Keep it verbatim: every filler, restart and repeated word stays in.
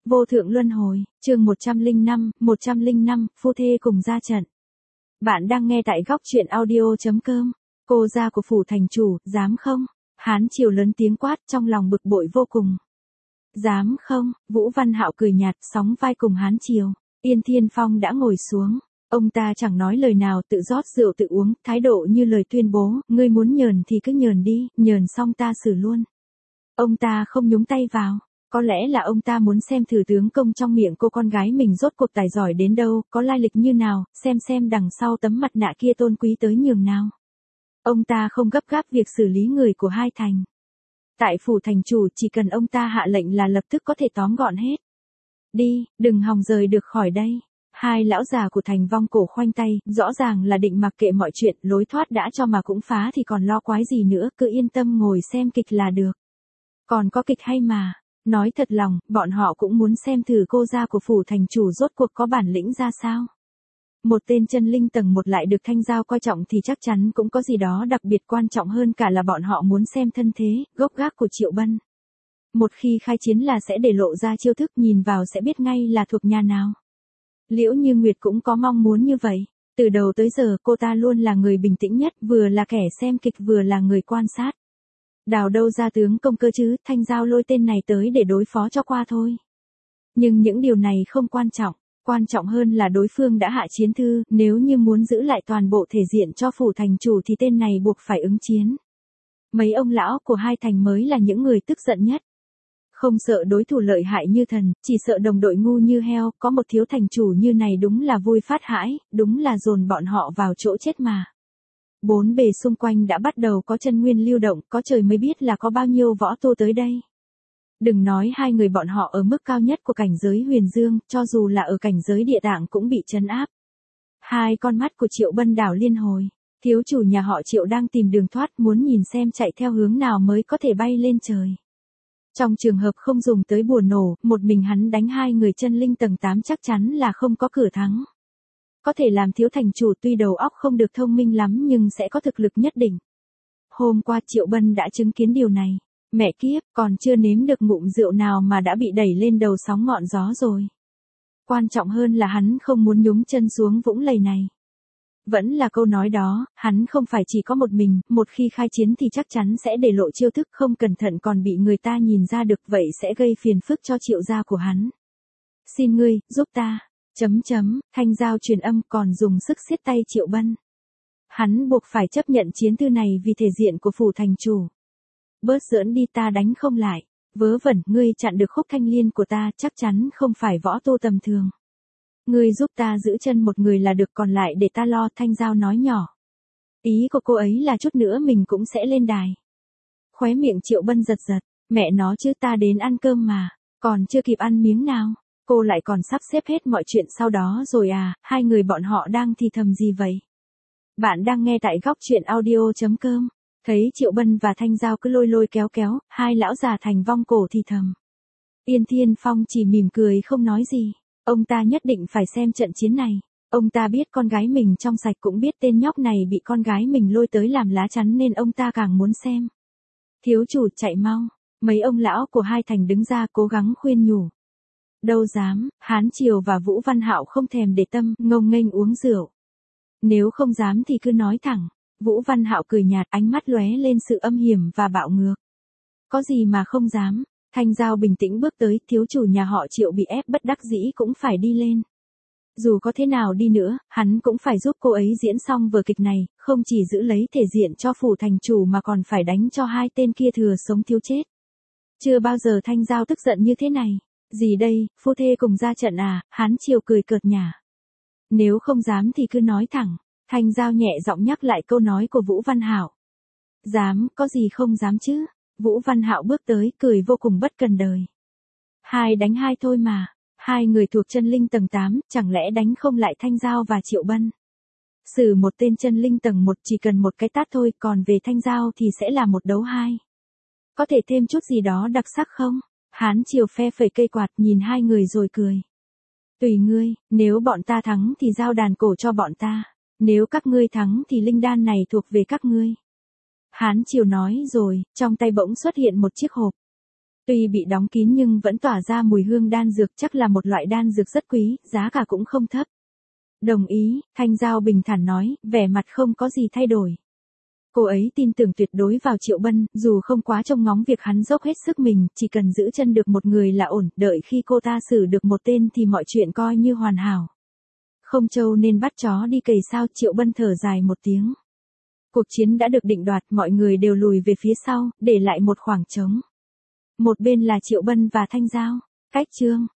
Vô thượng luân hồi, chương một trăm lẻ năm, một trăm lẻ năm, phu thê cùng ra trận. Bạn đang nghe tại góc truyện audio chấm com. Cô gia của phủ thành chủ, dám không? Hán Triều lớn tiếng quát, trong lòng bực bội vô cùng. Dám không? Vũ Văn Hạo cười nhạt, sóng vai cùng Hán Triều. Yên Thiên Phong đã ngồi xuống. Ông ta chẳng nói lời nào, tự rót rượu tự uống, thái độ như lời tuyên bố, ngươi muốn nhờn thì cứ nhờn đi, nhờn xong ta xử luôn. Ông ta không nhúng tay vào. Có lẽ là ông ta muốn xem thử tướng công trong miệng cô con gái mình rốt cuộc tài giỏi đến đâu, có lai lịch như nào, xem xem đằng sau tấm mặt nạ kia tôn quý tới nhường nào. Ông ta không gấp gáp việc xử lý người của hai thành. Tại phủ thành chủ chỉ cần ông ta hạ lệnh là lập tức có thể tóm gọn hết. Đi, đừng hòng rời được khỏi đây. Hai lão già của thành vong cổ khoanh tay, rõ ràng là định mặc kệ mọi chuyện, lối thoát đã cho mà cũng phá thì còn lo quái gì nữa, cứ yên tâm ngồi xem kịch là được. Còn có kịch hay mà. Nói thật lòng, bọn họ cũng muốn xem thử cô gia của phủ thành chủ rốt cuộc có bản lĩnh ra sao. Một tên chân linh tầng một lại được Thanh Giao coi trọng thì chắc chắn cũng có gì đó đặc biệt quan trọng hơn cả là bọn họ muốn xem thân thế, gốc gác của Triệu Bân. Một khi khai chiến là sẽ để lộ ra chiêu thức, nhìn vào sẽ biết ngay là thuộc nhà nào. Liễu Như Nguyệt cũng có mong muốn như vậy. Từ đầu tới giờ cô ta luôn là người bình tĩnh nhất, vừa là kẻ xem kịch vừa là người quan sát. Đào đâu ra tướng công cơ chứ, Thanh Giao lôi tên này tới để đối phó cho qua thôi. Nhưng những điều này không quan trọng, quan trọng hơn là đối phương đã hạ chiến thư, nếu như muốn giữ lại toàn bộ thể diện cho phủ thành chủ thì tên này buộc phải ứng chiến. Mấy ông lão của hai thành mới là những người tức giận nhất. Không sợ đối thủ lợi hại như thần, chỉ sợ đồng đội ngu như heo, có một thiếu thành chủ như này đúng là vui phát hãi, đúng là dồn bọn họ vào chỗ chết mà. Bốn bề xung quanh đã bắt đầu có chân nguyên lưu động, có trời mới biết là có bao nhiêu võ tu tới đây. Đừng nói hai người bọn họ ở mức cao nhất của cảnh giới huyền dương, cho dù là ở cảnh giới địa tạng cũng bị trấn áp. Hai con mắt của Triệu Bân đảo liên hồi, thiếu chủ nhà họ Triệu đang tìm đường thoát, muốn nhìn xem chạy theo hướng nào mới có thể bay lên trời. Trong trường hợp không dùng tới bùa nổ, một mình hắn đánh hai người chân linh tầng tám chắc chắn là không có cửa thắng. Có thể làm thiếu thành chủ tuy đầu óc không được thông minh lắm nhưng sẽ có thực lực nhất định. Hôm qua Triệu Bân đã chứng kiến điều này. Mẹ kiếp, còn chưa nếm được ngụm rượu nào mà đã bị đẩy lên đầu sóng ngọn gió rồi. Quan trọng hơn là hắn không muốn nhúng chân xuống vũng lầy này. Vẫn là câu nói đó, hắn không phải chỉ có một mình, một khi khai chiến thì chắc chắn sẽ để lộ chiêu thức, không cẩn thận còn bị người ta nhìn ra được, vậy sẽ gây phiền phức cho Triệu gia của hắn. Xin ngươi, giúp ta. Chấm chấm, Thanh Giao truyền âm còn dùng sức siết tay Triệu Bân. Hắn buộc phải chấp nhận chiến thư này vì thể diện của phủ thành chủ. Bớt giỡn đi, ta đánh không lại. Vớ vẩn, ngươi chặn được khúc thanh liên của ta chắc chắn không phải võ tu tầm thường. Ngươi giúp ta giữ chân một người là được, còn lại để ta lo, Thanh Giao nói nhỏ. Ý của cô ấy là chút nữa mình cũng sẽ lên đài. Khóe miệng Triệu Bân giật giật, mẹ nó chứ, ta đến ăn cơm mà, còn chưa kịp ăn miếng nào. Cô lại còn sắp xếp hết mọi chuyện sau đó rồi à, hai người bọn họ đang thì thầm gì vậy? Bạn đang nghe tại góc truyện audio chấm com. Thấy Triệu Bân và Thanh Giao cứ lôi lôi kéo kéo, hai lão già thành vong cổ thì thầm. Yên Thiên Phong chỉ mỉm cười không nói gì. Ông ta nhất định phải xem trận chiến này. Ông ta biết con gái mình trong sạch, cũng biết tên nhóc này bị con gái mình lôi tới làm lá chắn nên ông ta càng muốn xem. Thiếu chủ chạy mau. Mấy ông lão của hai thành đứng ra cố gắng khuyên nhủ. Đâu dám, Hán Triều và Vũ Văn Hạo không thèm để tâm, ngông nghênh uống rượu. Nếu không dám thì cứ nói thẳng. Vũ Văn Hạo cười nhạt, ánh mắt lóe lên sự âm hiểm và bạo ngược. Có gì mà không dám. Thanh Giao bình tĩnh bước tới, thiếu chủ nhà họ Triệu bị ép bất đắc dĩ cũng phải đi lên. Dù có thế nào đi nữa, hắn cũng phải giúp cô ấy diễn xong vở kịch này, không chỉ giữ lấy thể diện cho phủ thành chủ mà còn phải đánh cho hai tên kia thừa sống thiếu chết. Chưa bao giờ Thanh Giao tức giận như thế này. Gì đây, phu thê cùng ra trận à, Hán Triều cười cợt nhả. Nếu không dám thì cứ nói thẳng. Thanh Giao nhẹ giọng nhắc lại câu nói của Vũ Văn Hạo. Dám, có gì không dám chứ? Vũ Văn Hạo bước tới, cười vô cùng bất cần đời. Hai đánh hai thôi mà. Hai người thuộc chân linh tầng tám, chẳng lẽ đánh không lại Thanh Giao và Triệu Bân? Xử một tên chân linh tầng một chỉ cần một cái tát thôi, còn về Thanh Giao thì sẽ là một đấu hai. Có thể thêm chút gì đó đặc sắc không? Hán Triều phe phẩy cây quạt nhìn hai người rồi cười. Tùy ngươi, nếu bọn ta thắng thì giao đàn cổ cho bọn ta. Nếu các ngươi thắng thì linh đan này thuộc về các ngươi. Hán Triều nói rồi, trong tay bỗng xuất hiện một chiếc hộp. Tuy bị đóng kín nhưng vẫn tỏa ra mùi hương đan dược, chắc là một loại đan dược rất quý, giá cả cũng không thấp. Đồng ý, Thanh Giao bình thản nói, vẻ mặt không có gì thay đổi. Cô ấy tin tưởng tuyệt đối vào Triệu Bân, dù không quá trông ngóng việc hắn dốc hết sức mình, chỉ cần giữ chân được một người là ổn, đợi khi cô ta xử được một tên thì mọi chuyện coi như hoàn hảo. Không trâu nên bắt chó đi cày sao, Triệu Bân thở dài một tiếng. Cuộc chiến đã được định đoạt, mọi người đều lùi về phía sau, để lại một khoảng trống. Một bên là Triệu Bân và Thanh Giao. Cách chương